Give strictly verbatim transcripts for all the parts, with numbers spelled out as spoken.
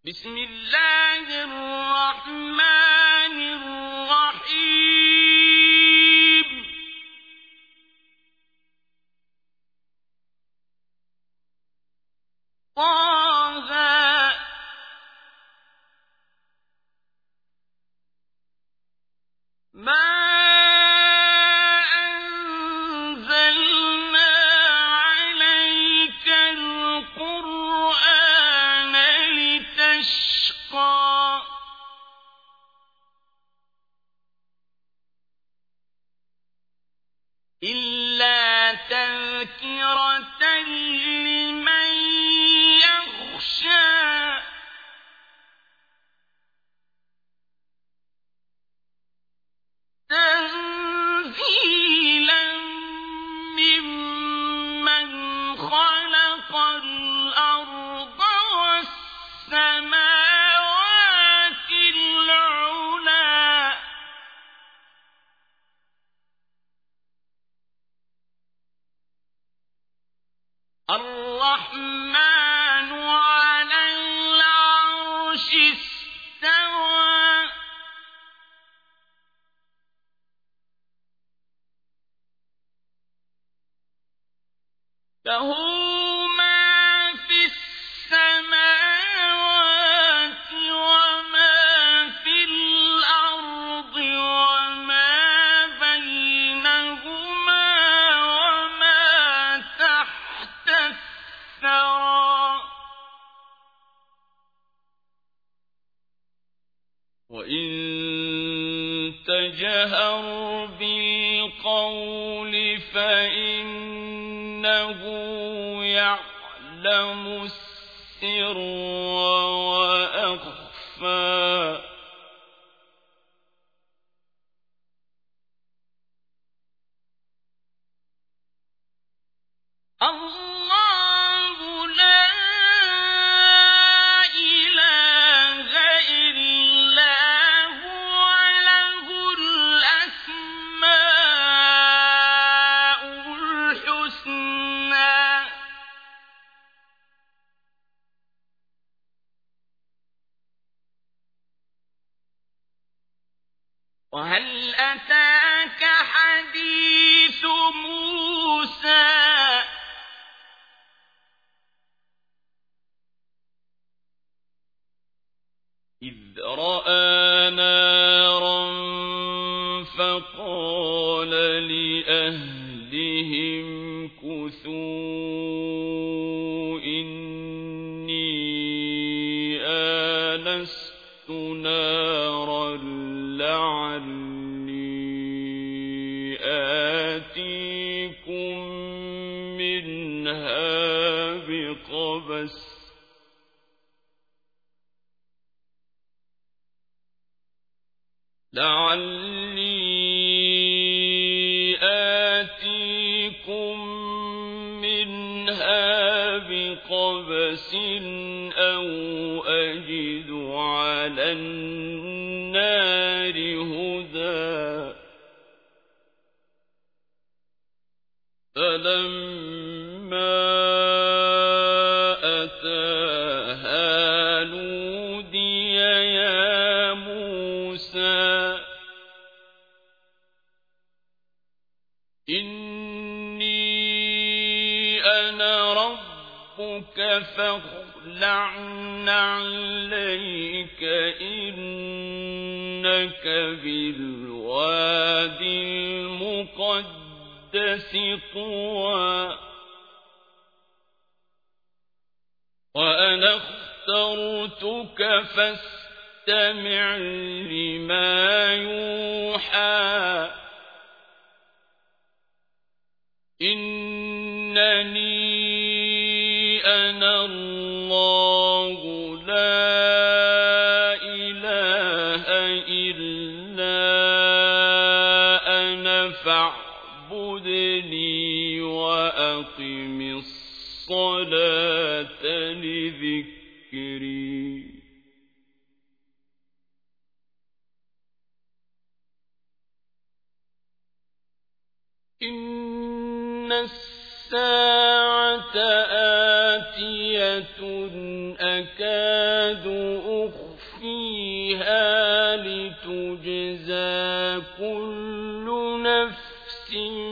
بسم الله الرحمن الرحيم طه ما أنزلنا عليك القرآن لتشقى إلا تذكرة لمن يخشى تنزيلا ممن خلق الأرض والسماوات العلى الرحمن على العرش استوى له ما في السماوات وما في الأرض وما بينهما وما تحت الثرى وإن تجهر بالقول فإنه يعلم السر وأخفى الله لا إله إلا هو له الأسماء الحسنى وهل أتاك حديث موسى إذ رأى نارا فقال لأهلهم كثوا إني آنست نارا لعلي آتيكم منها بقبس لعلي آتيكم منها بقبس أو أجد على النار هدى فلما أتاها نودي يا موسى إني أنا ربك فاخلع نعليك إنك بالوادي المقدس طوى وأنا اخترتك فاستمع لما يوحى إنني أنا الله لا إله إلا أنا فاعبدني وأقم الصلاة لذكري إن الساعة خافية أكاد أخفيها لتجزى كل نفس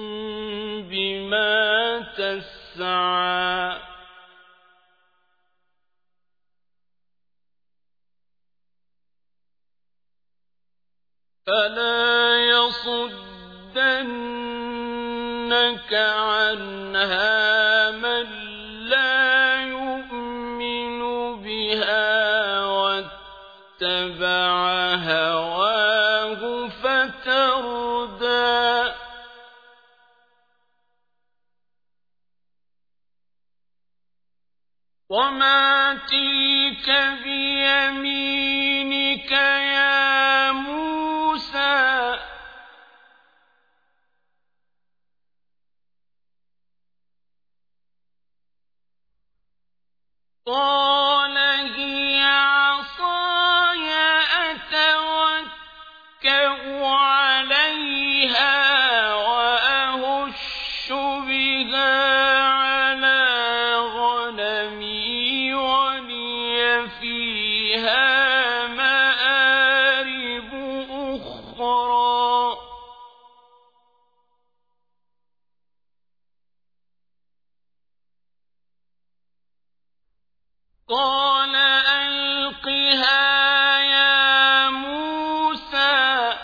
بما تسعى فلا يصدنك عنها من لا يؤمن بها واتبع هواه فتردى وما تلك بيمينك يا موسى قال هي عصاي أتوكأ عليها وأهش بها على غنمي ولي فيها مآرب أخرى قال ألقها يا موسى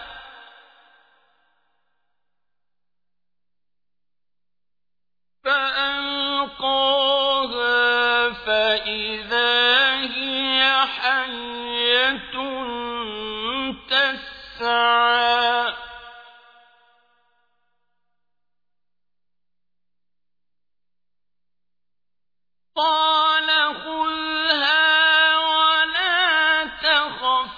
فألقاها فإذا هي حية تسعى قال خذها ولا تخف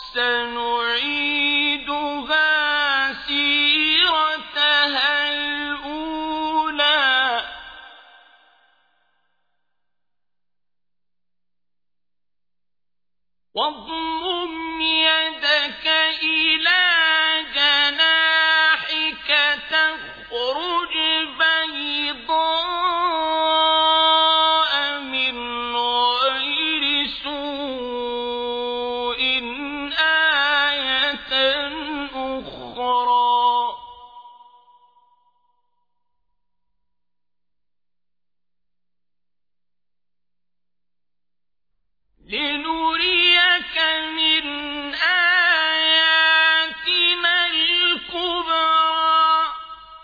سنعيدها سيرتها الأولى واضمم يدك إلى جناحك تخرج بيضاء من غير سوء آية أخرى لنريك من آياتنا الكبرى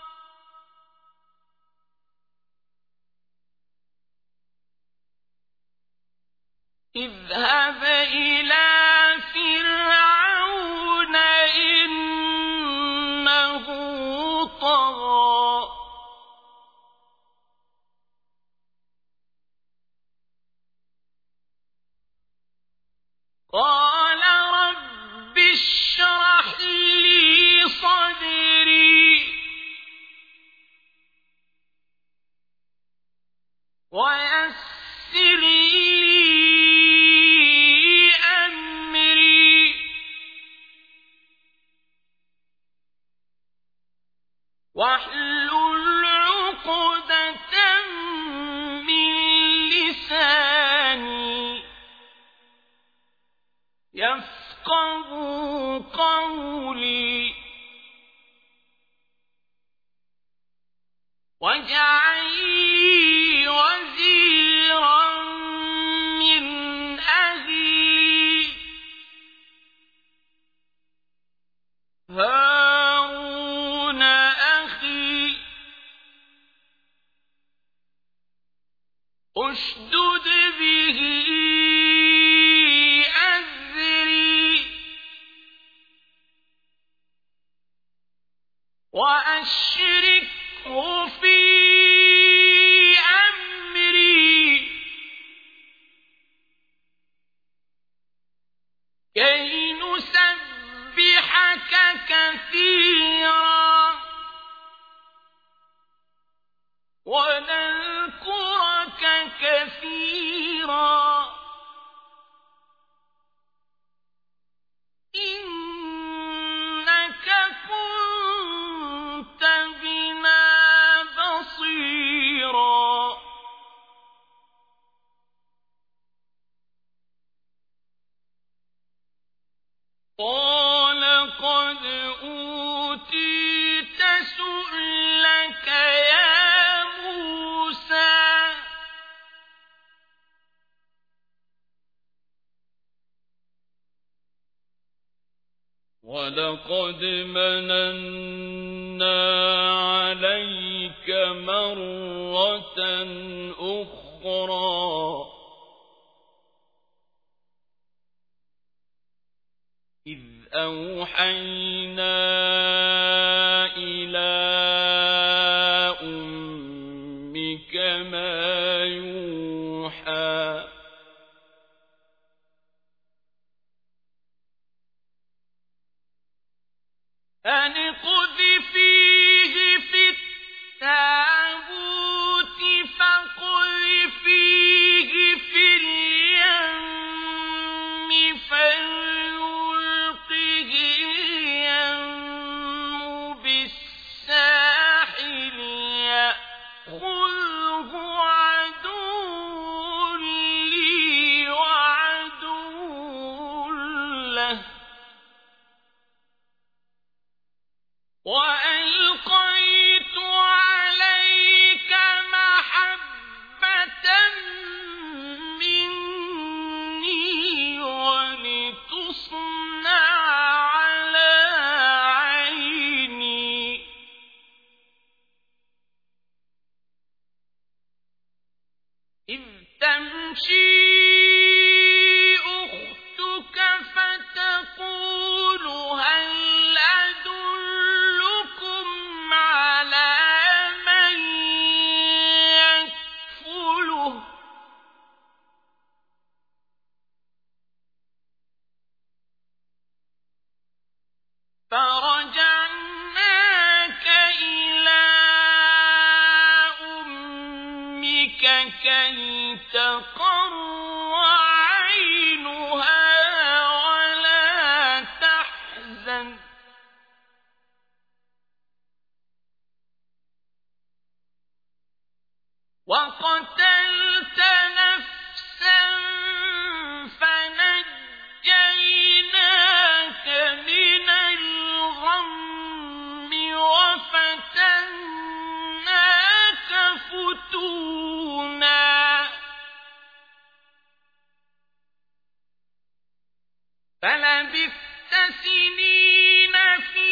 اذهب إلى فرعون إنه طغى قال رب اشرح لي صدري ويسر لي أمري واحلل عقدة من لساني يفقهوا قولي واجعل لي وزيرا من أهلي هارون أخي اشدد به أزري وأشركه في أمري كي نسبحك كثيرا ونذكرك كثيرا إنك كنت بنا بصيرا وَلَقَدْ مَنَنَّا عَلَيْكَ مَرَّةً أُخْرَى إِذْ أَوْحَيْنَا إِلَى أُمِّكَ مَا يُوحَىٰ أَنِ اقْذِفِيهِ فِي التَّابُوتِ فَاقْذِفِيهِ فِي الْيَمِّ فَلْيُلْقِهِ الْيَمُّ بِالسَّاحِلِ يَأْخُذْهُ عَدُوٌّ لِّي وَعَدُوٌّ لَّهُ وَأَلْقَيْتُ عَلَيْكَ مَحَبَّةً مِّنِّي وَلِتُصْنَعَ عَلَىٰ عَيْنِي إِذْ تَمْشِي أُخْتُكَ فَتَقُولُ هَلْ أَدُلُّكُمْ عَلَىٰ مَن يَكْفُلُهُ ۖ فَرَجَعْنَاكَ إِلَىٰ أُمِّكَ كَيْ تَقَرَّ عَيْنُهَا وَلَا تَحْزَنَ ۚ وَقَتَلْتَ نَفْسًا فَنَجَّيْنَاكَ مِنَ الْغَمِّ وَفَتَنَّاكَ فُتُونًا فَلَبِثْتَ سِنِينَ فِي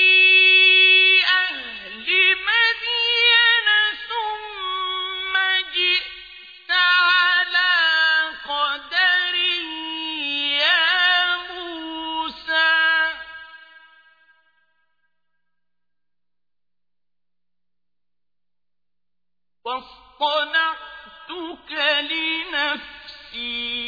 أَهْلِ مَدْيَنَ ثُمَّ جِئْتَ عَلَىٰ قَدَرٍ يَا مُوسَىٰ وَاصْطَنَعْتُكَ لِنَفْسِي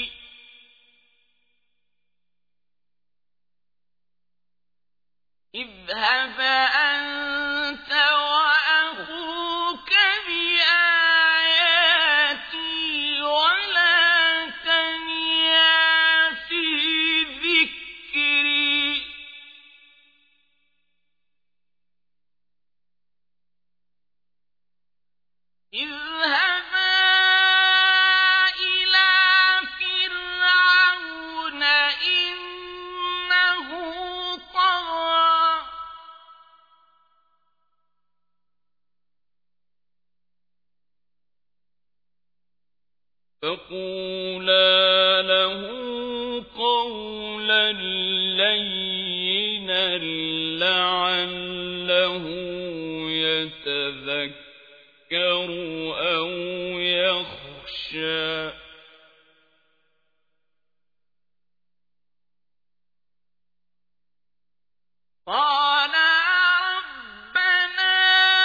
اذْهَبْ أَنتَ وَأَخُوكَ بِآيَاتِي وَلَا تَنِيَا فِي ذِكْرِي اذْهَبَا إِلَىٰ فِرْعَوْنَ إِنَّهُ طَغَىٰ فَقُولَا لَهُ قَوْلًا لَّيِّنًا لَّعَلَّهُ يَتَذَكَّرُ أَوْ يَخْشَىٰ قَالَا رَبَّنَا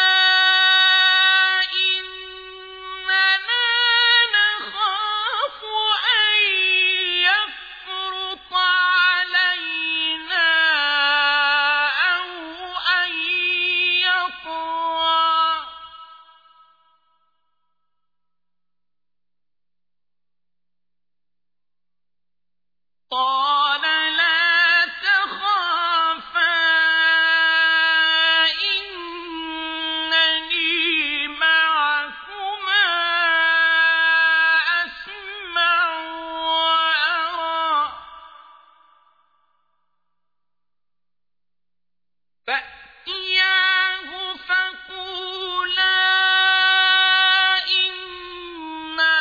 إِنَّنَا نَخَافُ أَن يَفْرُطَ عَلَيْنَا أَوْ أَن يَطْغَىٰ قَالَ لَا تَخَافَا إِنَّنِي مَعَكُمَا أَسْمَعُ وَأَرَىٰ فَأْتِيَاهُ فَقُولَا إِنَّا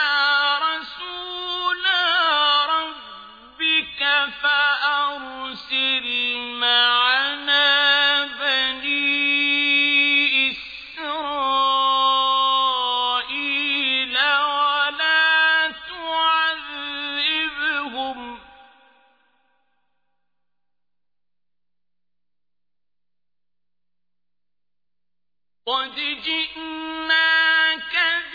رَسُولَا رَبِّكَ فَأَرْسِلْ مَعَنَا قد جئناك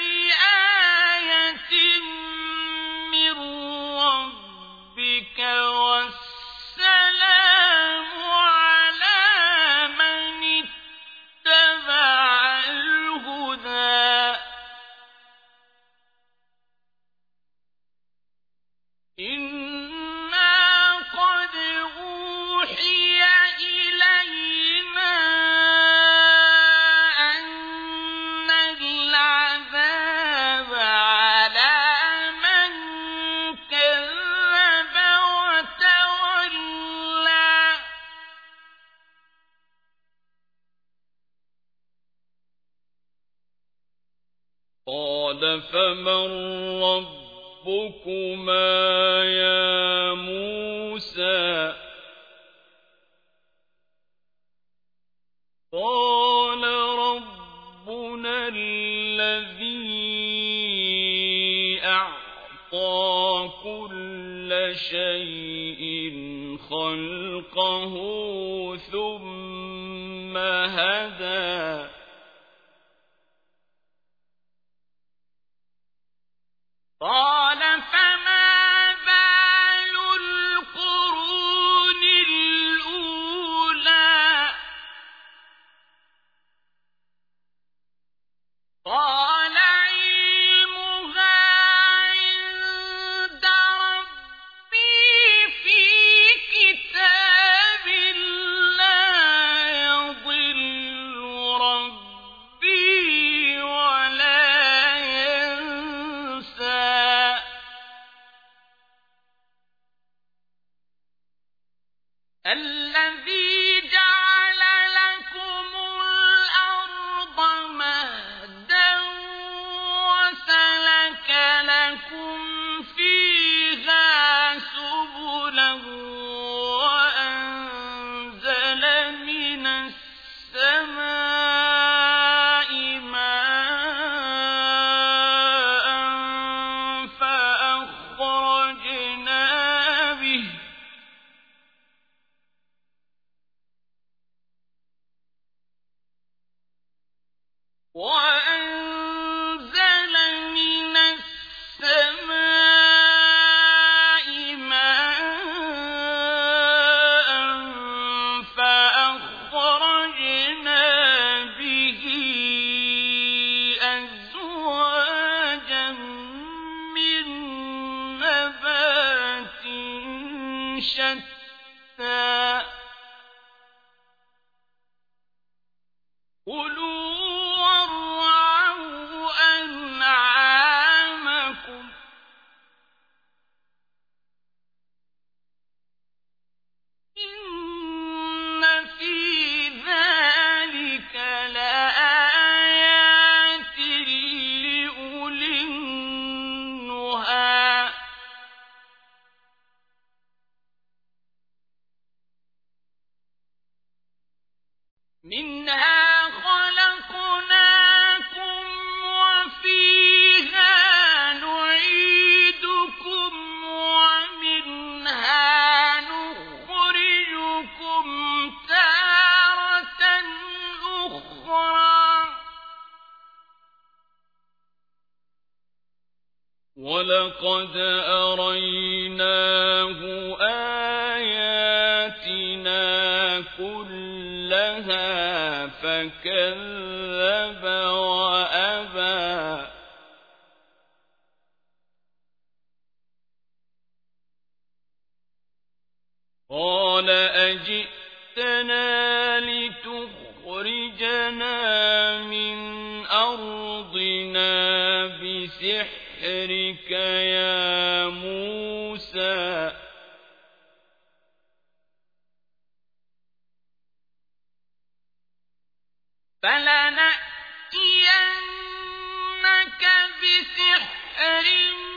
بآية من ربك والسلام على من اتبع الهدى إنا قد أوحي إلينا أن العذاب على من كذب وتولى قال فمن ربكما يا موسى قال ربنا الذي أعطى كل شيء خلقه ثم هدى قال فما بال القرون الأولى قال علمها عند ربي في كتاب لا يضل ربي ولا ينسى الذي جعل لكم الأرض مهدا وسلك لكم فيها سبلا وأنزل من السماء ماء فأخرجنا به وأنزل من السماء ماء فأخرجنا به أزواجا من نبات شتى كلوا وارعوا أنعامكم إن في ذلك لآيات لأولي النهى منها خلقناكم وفيها نعيدكم ومنها نخرجكم تارة أخرى ولقد أريناه آياتنا كلها فكذب وأبى قال أجئتنا لتخرجنا من أرضنا بسحرك يا موسى فلنأتينك بسحر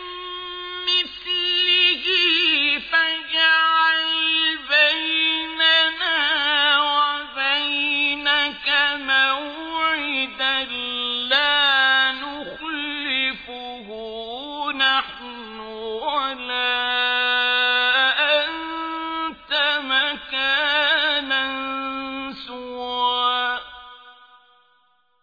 مثله فاجعل بيننا وبينك موعدا لا نخلفه نحن ولا أنت مكانا سوى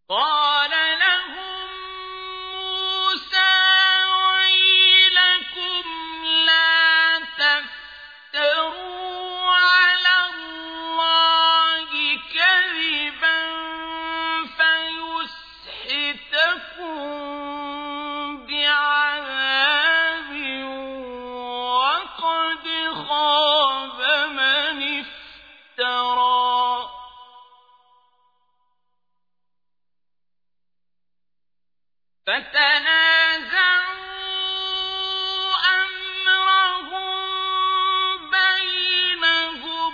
قال لهم موسى ويلكم لا تفتروا على الله كذبا فيسحتكم بعذاب وقد خاب من افترى فتنازعوا أمرهم بينهم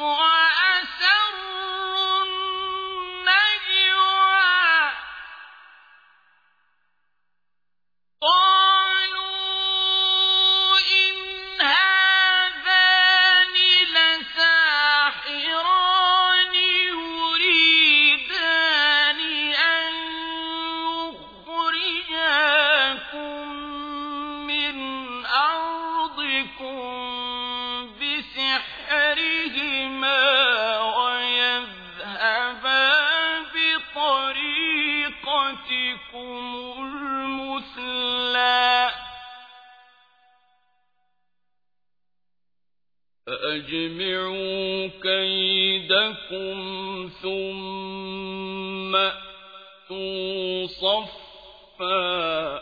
وأسروا النجوى قالوا إن هذان لساحران يريدان أن يخرجاكم من أرضكم بسحرهما ويذهبا بطريقتكم المثلى فأجمعوا كيدكم ثم أتوا صفا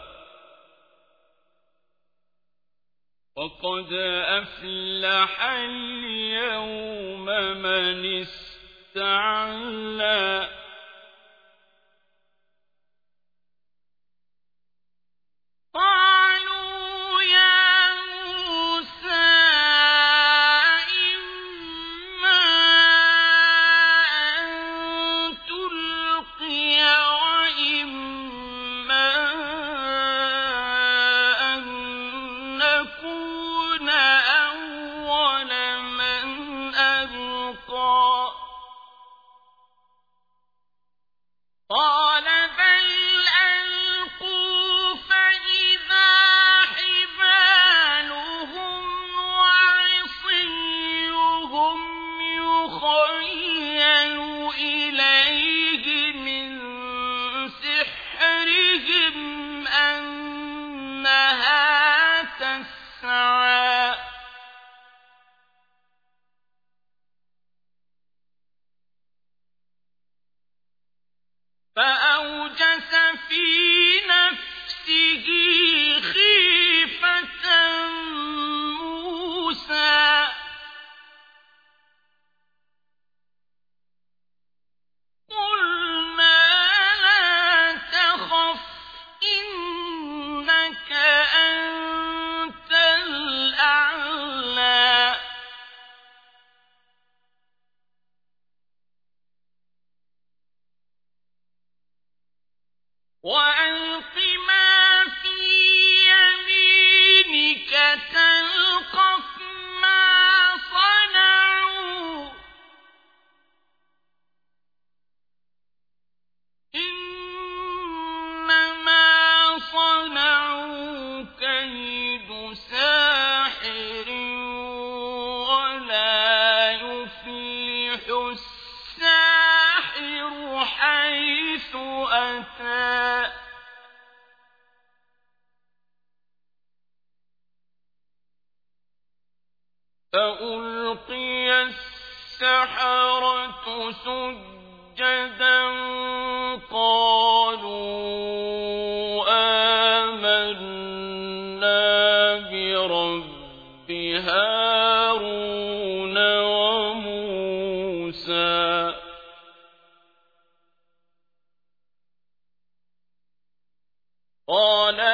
وقد أفلح اليوم من استعلى قالوا يا موسى إما أن تلقي وإما أن نكون أول من ألقى قال بل ألقوا فإذا حبالهم وعصيهم يخيل إليه من سحرهم أنها تسعى فأوجس في نفسه خيفة موسى قلنا لا تخف إنك أنت الأعلى وألق ما في يمينك تلقف ما صنعوا إنما صنعوا كيد ساحر ولا يفلح الساحر حيث أتى فألقي السحرة سجدا قالوا آمنا برب هارون وموسى قال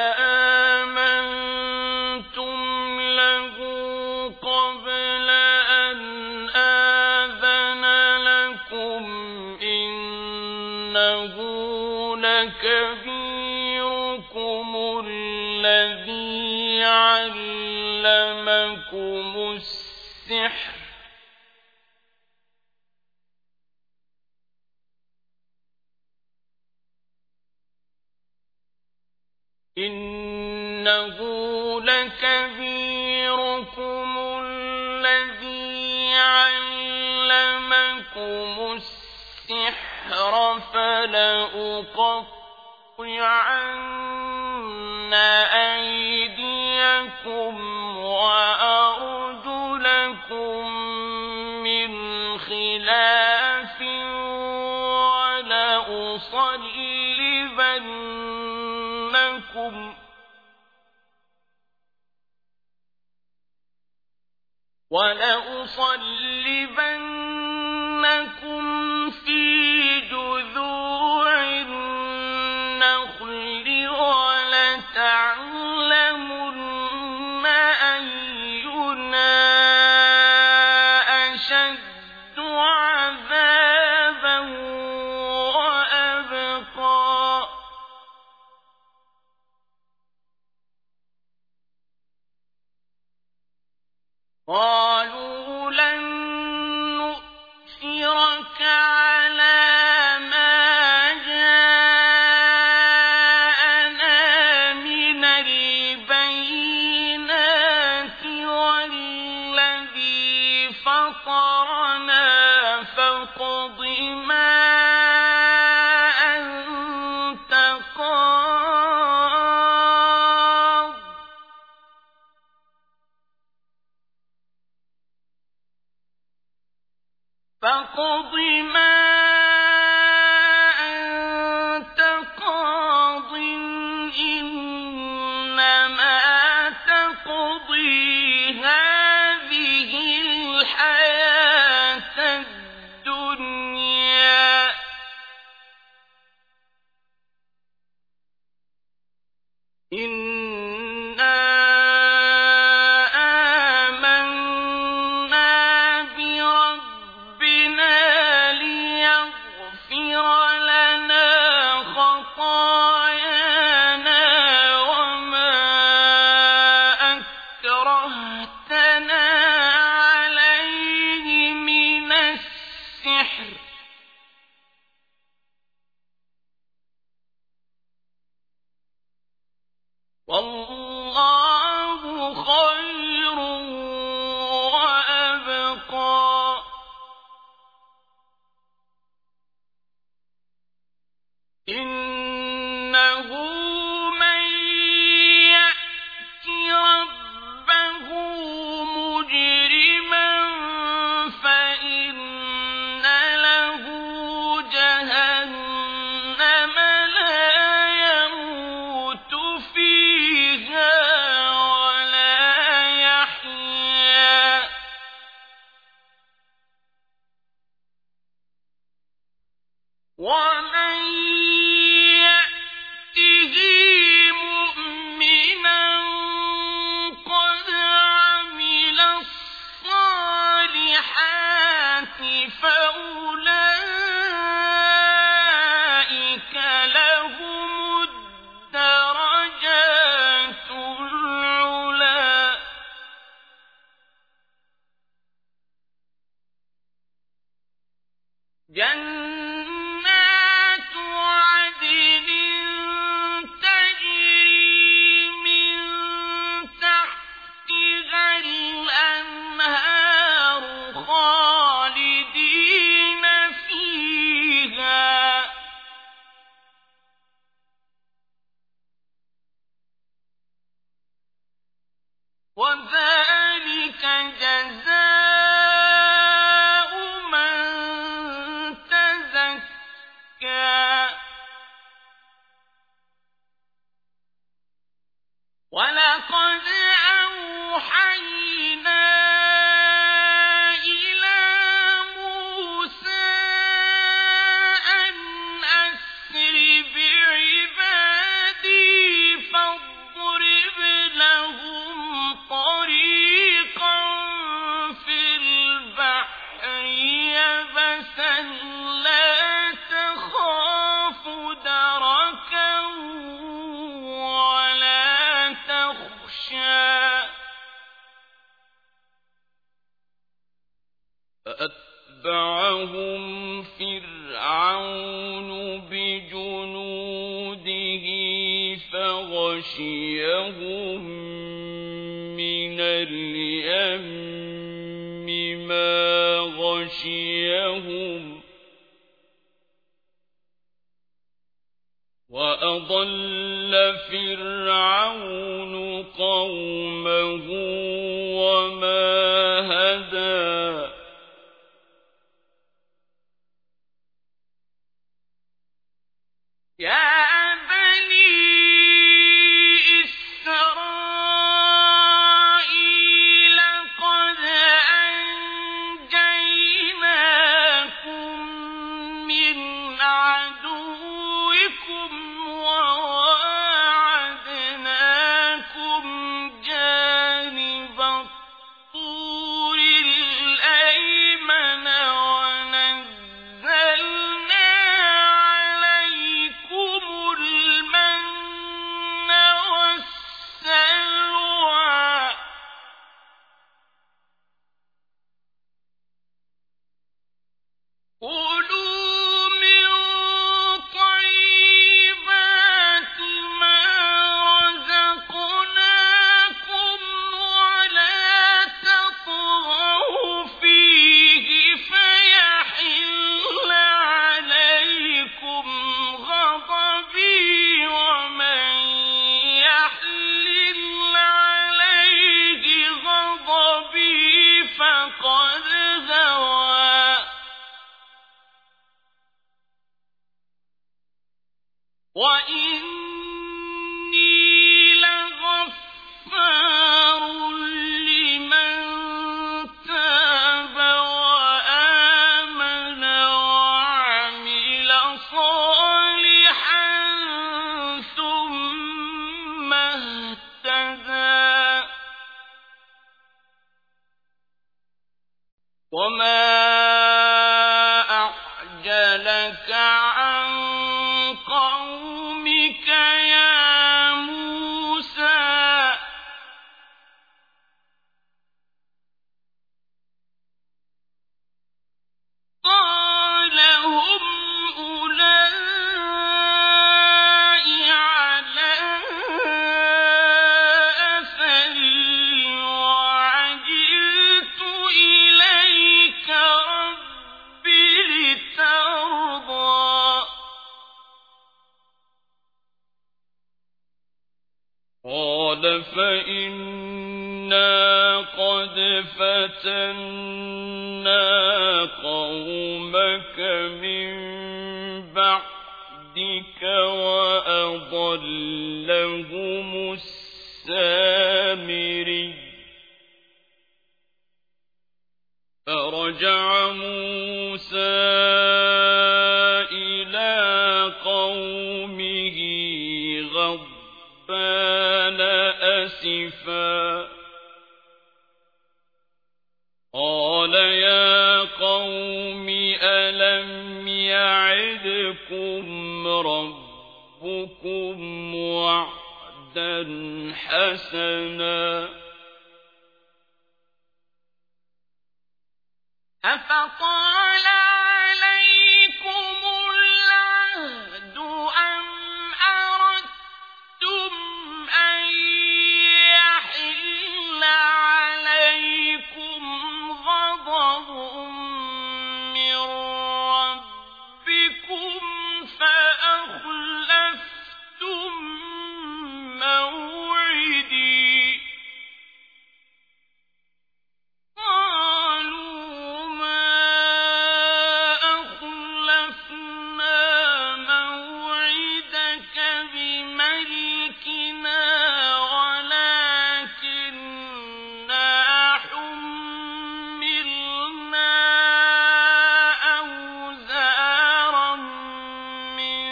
آمنتم له قبل أن آذن لكم إنه لكبيركم الذي علمكم السحر إنه لكبيركم الذي علمكم السحر السحر فلأقطعن أيديكم وأرجلكم من خلاف ولأصلبنكم ولأصلبنكم في جذوع النخل ولتعلمن أينا أشد عذابا وأبقى قالوا لن نؤثرك على ما جاءنا من البينات والذي فطرنا فاقض ما أنت قاض فاقض ما أنت قاض إنما تقضي هذه الحياة الدنيا إنا آمنا بربنا ليغفر لنا خطايانا وما أكرهتنا عليه من السحر والله خير وأبقى إنه من يأت ربه مجرما فإن له جهنم لا يموت فيها ولا يحيا ومن يأته مؤمنا قد عمل الصالحات فأولئك لهم الدرجات العلى جنات عدن تجري من تحتها الأنهار خالدين فيها وذلك جزاء من تزكى ولقد أوحينا إلى موسى أن أسر بعبادي فاضرب لهم طريقا في البحر يبسا لا تخاف دركا ولا تخشى فأتبعهم فرعون بجنوده فغشيهم من اليم ما غشيهم وأضل فرعون قومه وما هدى يا وما أعجلك عن قومك يا موسى قال هم أولئك على أثري وعجلت إليك رب لترضى قال فإنا قد فتنا قومك من بعدك وأضلهم السامري فرجع موسى إلى قومه غضبان أسفا قال يا قوم ألم يعدكم ربكم وعدا حسنا أفطال عليكم العهد أم أردتم أن يحل عليكم غضب من ربكم فأخلفتم موعدي قالوا ما أخلفنا موعدك بملكنا ولكننا حملنا أوزارا من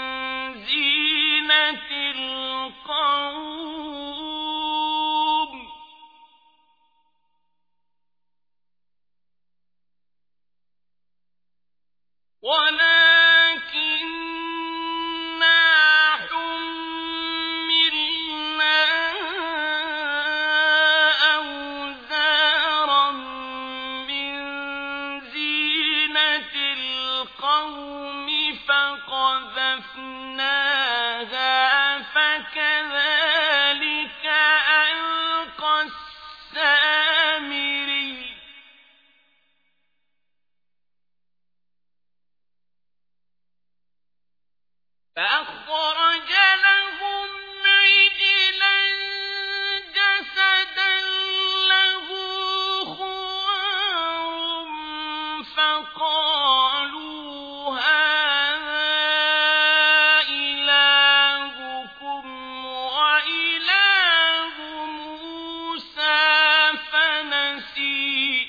زينة القوم ولكننا حملنا أوزارا من زينة القوم فقذفناها فكذلك ألقى السامري فأخرج لهم عجلا جسدا له خوار فقالوا هذا إلهكم وإله موسى فنسي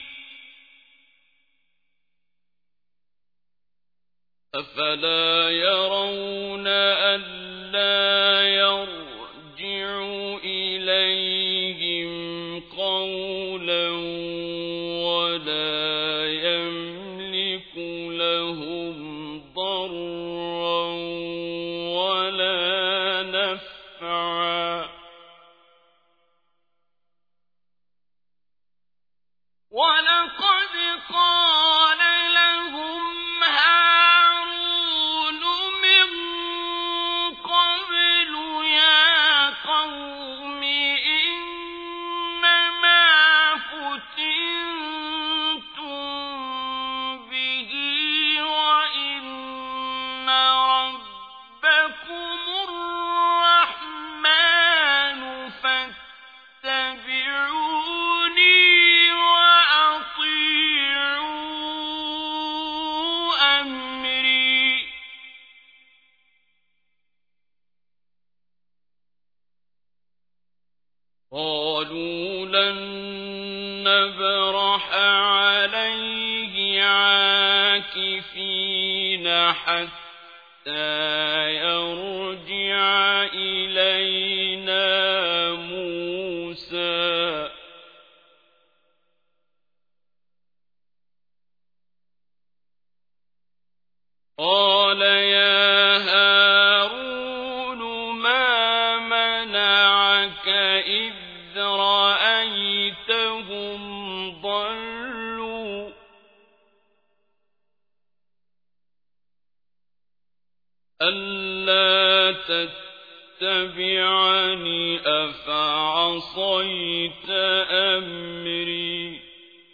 أفلا يرون ألا يرجع إليهم قولا ولا يملك لهم ضرا ولا نفعا ولقد قال لهم هارون من قبل يا قوم إنما فتنتم به وإن ربكم الرحمن فاتبعوني وأطيعوا أمري قالوا لن نبرح عليه عاكفين حتى يرجع إلينا موسى قال يا هارون ما منعك إذ رأيتهم ضلوا ألا تتبعني أفعصيت أمري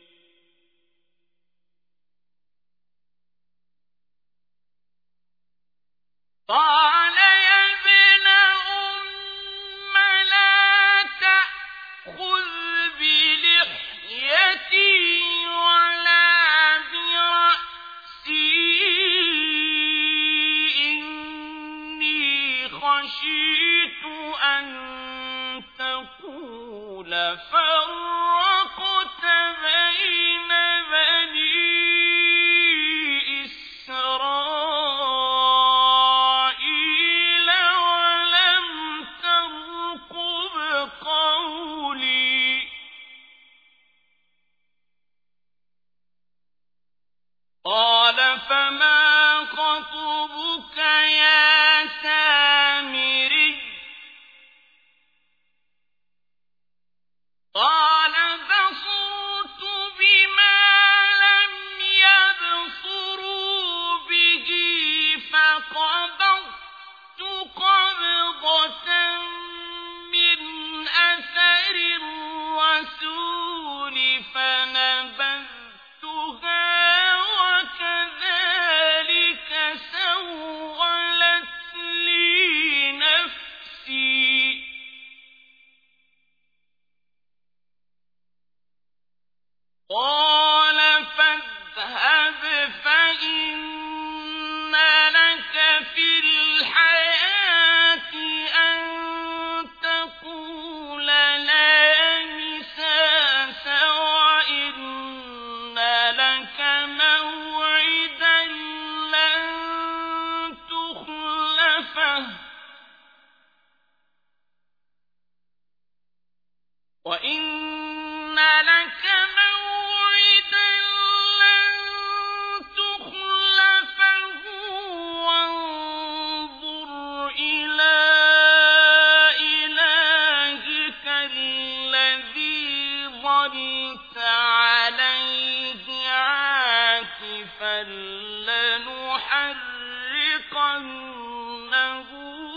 قال يا ابن أم لا تأخذ بلحيتي ولا برأسي إني خشيت أن تقول فرقت بين بني إسرائيل ولم ترقب قولي قال فما خطبك يا سامري قال بصرت بما لم يبصروا به فقبضت قبضة من أثر الرسول فنبذتها وكذلك سولت لي نفسي قال فاذهب فإن لك في الحياة أن تقول لا مساس وإن لك موعدا لن تخلفه وإن لك موعدا لن تخلفه وانظر إلى إلهك الذي ظلت عليه عاكفا لنحرقنه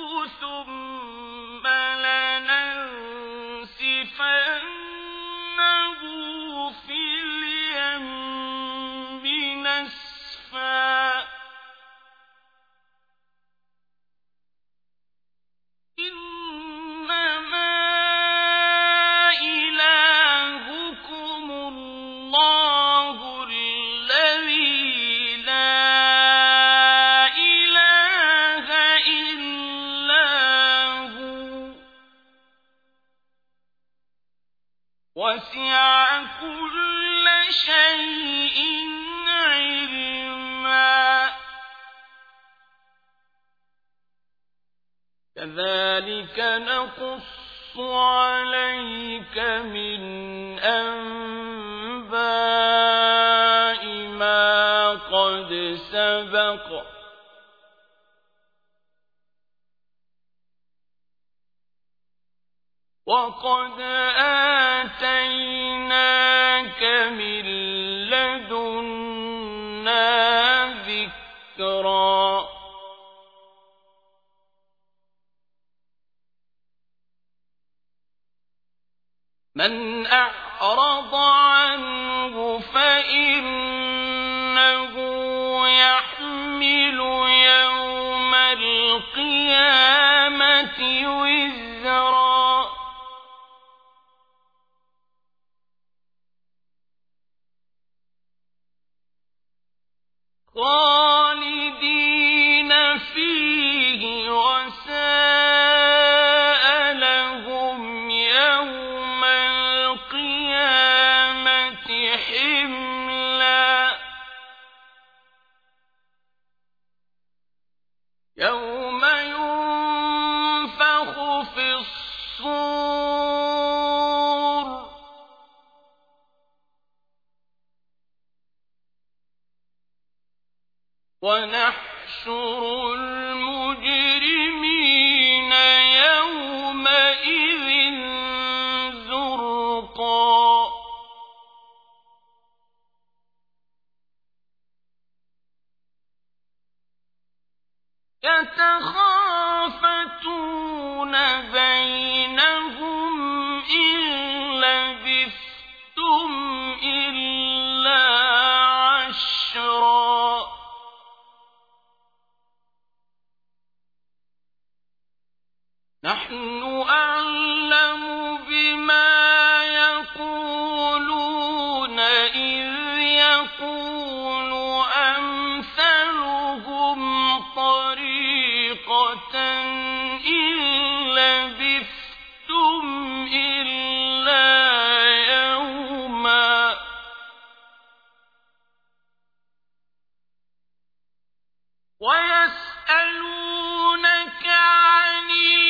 كذلك نقص عليك من أنباء ما قد سبق وقد آتيناك من لدنا ذكرا من أعرض عنه فإنه يحمل يوم القيامة وزرا خالدين فيه وساء لهم يوم القيامة حملا يوم ينفخ في الصور ونحشر المجرمين يومئذ زرقا يتخافتون بينهم إن لبثتم إلا عشرا نحن أعلم بما يقولون إذ يقول أمثلهم طريقة إن لبثتم إلا يوما ويسألونك عن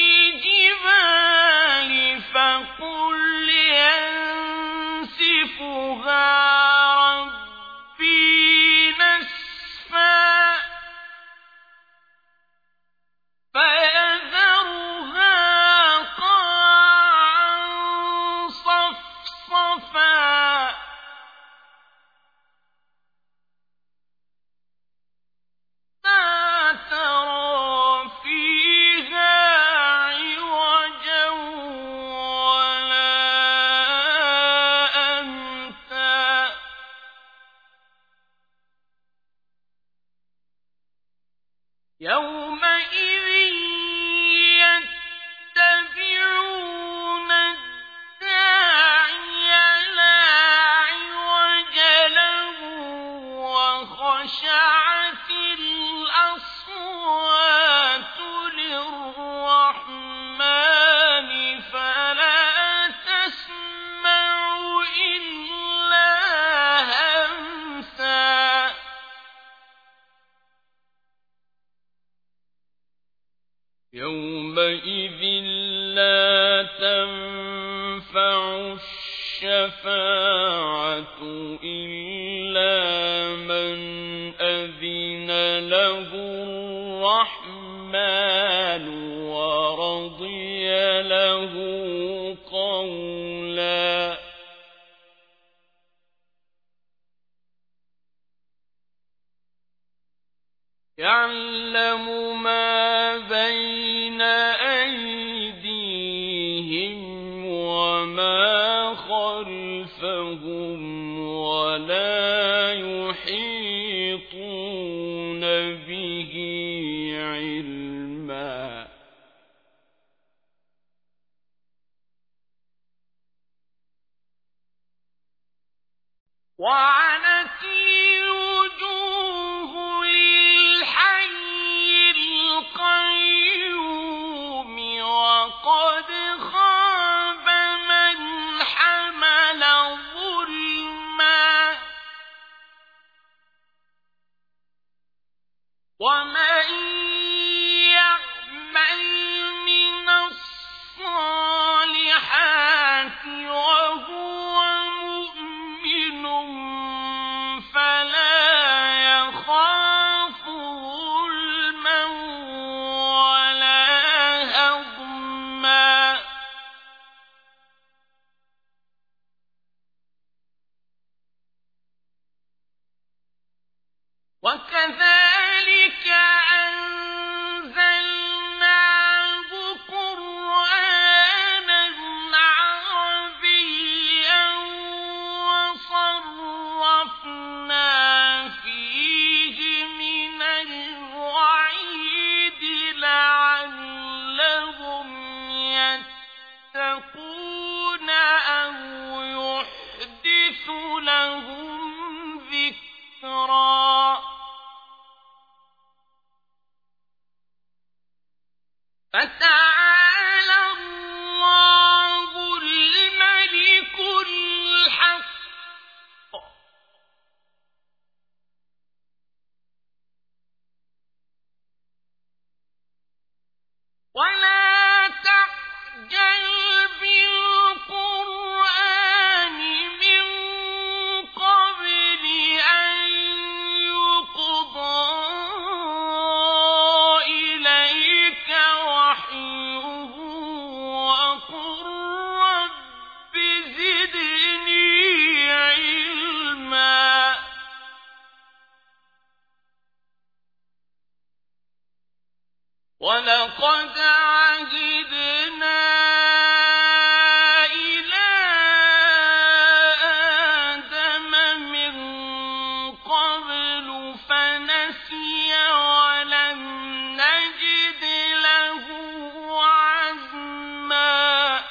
الجبال فقل ينسفها ربي نسفا فيذرها قاعا صفصفا لا ترى فيها عوجا ولا أمتا يومئذ يتبعون الداعي لا عوج له وخشعت الأصوات للرحمن فلا تسمع إلا همسا يومئذ لا تنفع الشفاعة إلا من أذن له الرحمن ورضي له قولا يعلم ما بين أيديهم وما خلفهم ولا يحيطون به علما وعنت الوجوه للحي القيوم وقد خاب من حمل ظلما ومن فتعالى الله الملك الحق ولا تعجل بالقرآن من قبل أن يقضى إليك وحيه وقل رب زدني علما ولقد عهدنا إلى آدم من قبل فنسي ولم نجد له عزما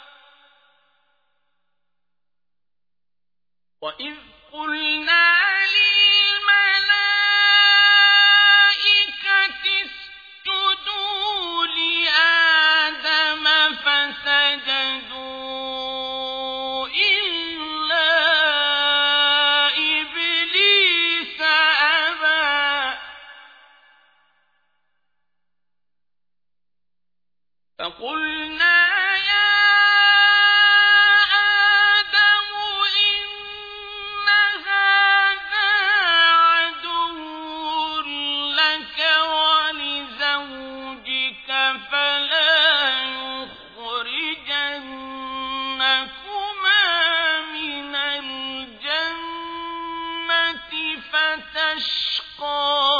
وإذ قلنا اسجدوا لآدم فسجدوا إلا إبليس أبى فقلنا يا آدم إن هذا عدو لك ولزوجك فلا يخرجنكما من الجنة فتشقى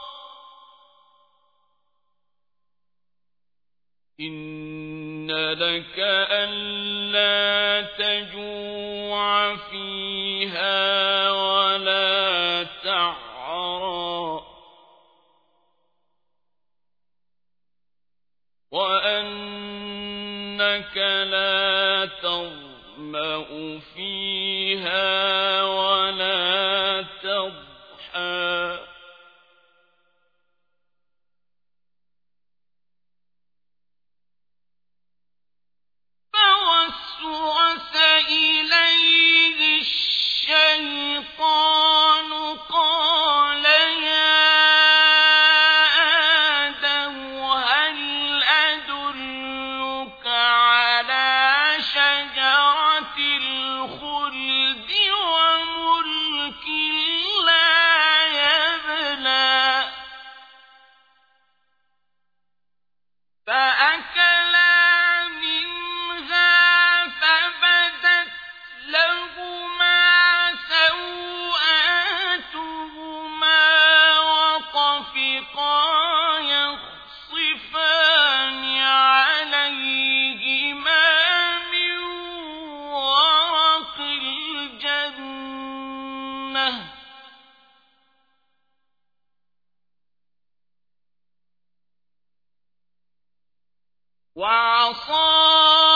إن لك ألا تجوع فيها ولا تعرى وأنك لا تظمأ فيها ولا تضحى فوسوس إليه الشيطان قال يا آدم هل أدلك على شجرة الخلد وملك لا يبلى فأكلا لهما سوآتهما وطفقا يخصفان عليهما من ورق الجنة وعصى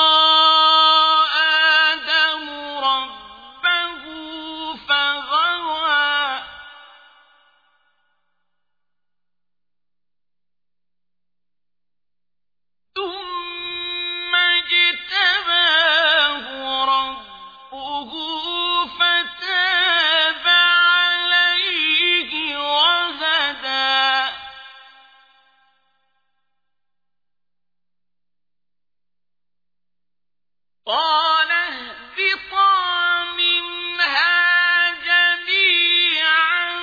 قال اهبطا منها جميعا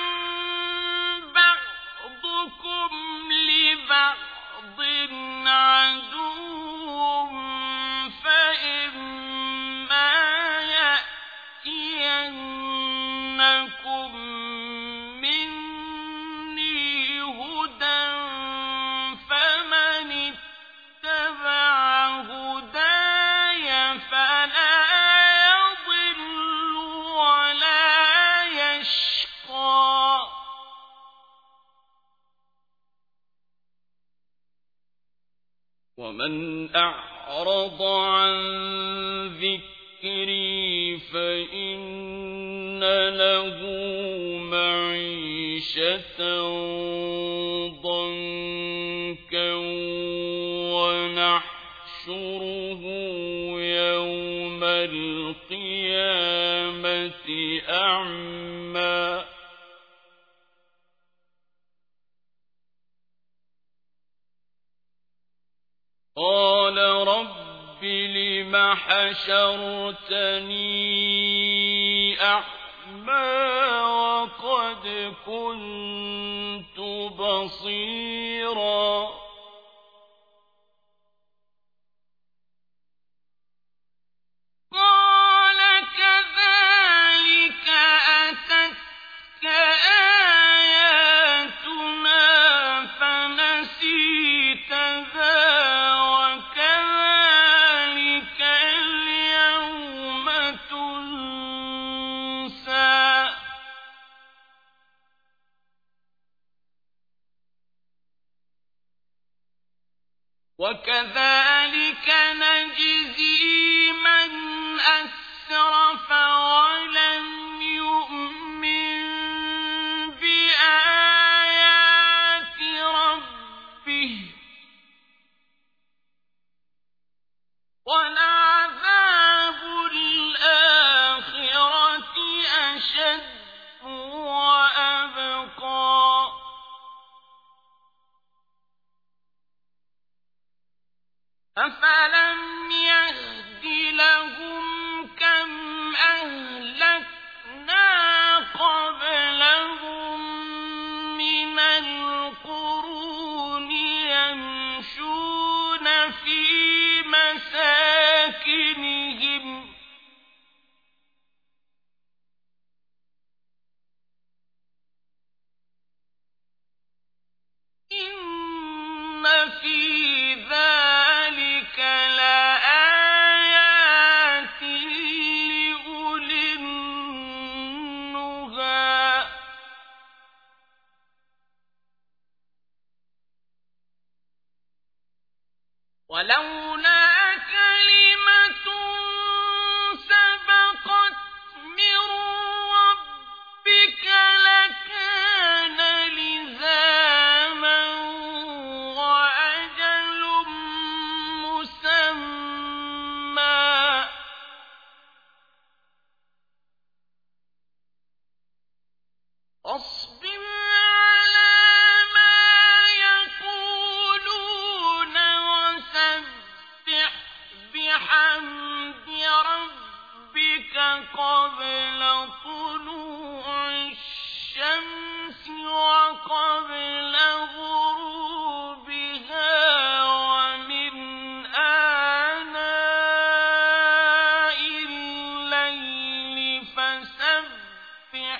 بعضكم لبعض عدو فإما يأتينكم مني هدى فمن اتبع هداي فلا يضل ولا يشقى ومن أعرض عن ذكري فإن له معيشة ضنكا ونحشره يوم القيامة أعمى قال رب لم حشرتني أعمى وقد كنت بصيرا قال كذلك أتتك آياتنا فنسيتها وكذلك اليوم تنسى وكذلك نجزي من أسرف ولم يؤمن بآيات ربه ولعذاب الآخرة أشد وأبقى أفلم يهد لهم كم أهلكنا قبلهم من القرون يمشون في مساكنهم إن في ذلك لآيات لأولي النهى ولولا كلمة سبقت من ربك لكان لزاما وأجل مسمى اصبر على ما يقولون وسبح بحمد ربك قبل طلوع الشمس وقبل غروبها ومن آناء الليل فسبح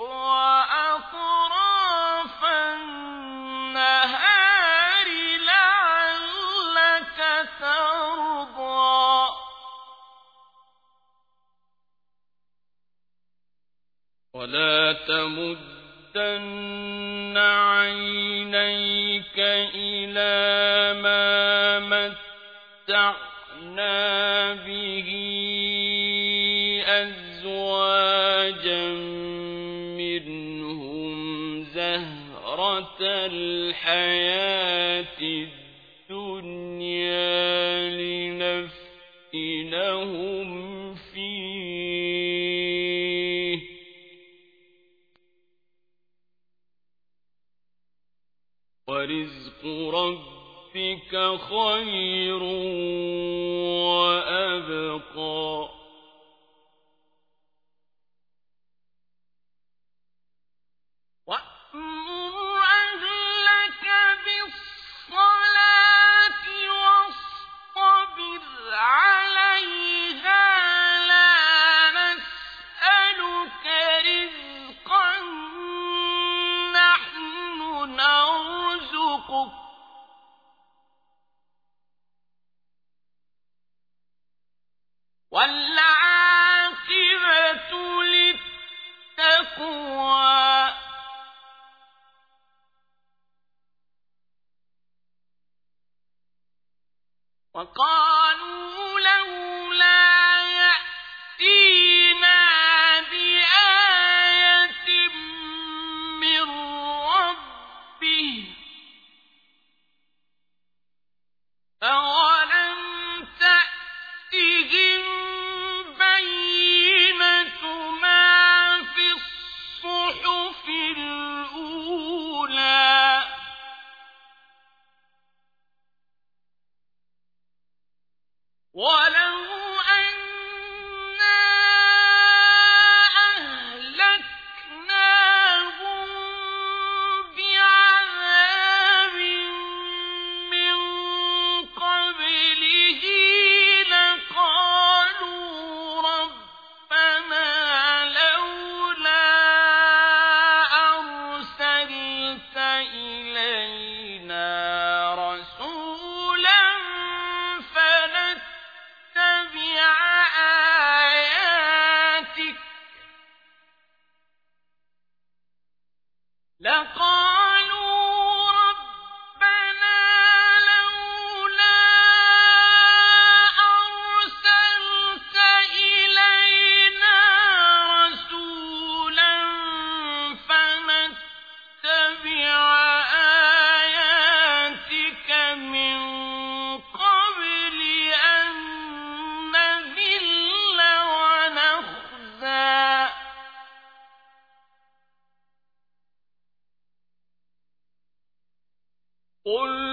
وأطراف النهار لعلك ترضى ولا تمدن عينيك إلى ما متعنا به أزواجا منهم زهرة الحياة الدنيا لنفتنهم فيه ورزق ربك خير وأبقى وأمر أهلك بالصلاة واصطبر عليها لا نسألك رزقا نحن نرزقك والعاقبة للتقوى وقالوا لولا يأتينا بآية من ربه أولم ولو أنا أهلكناهم بعذاب من قبله لقالوا ربنا لولا أرسلت إلينا رسولا فنتبع آياتك لقالوا ربنا لولا أرسلت إلينا رسولا فنتبع آياتك من قبل أن نذل ونخزى قل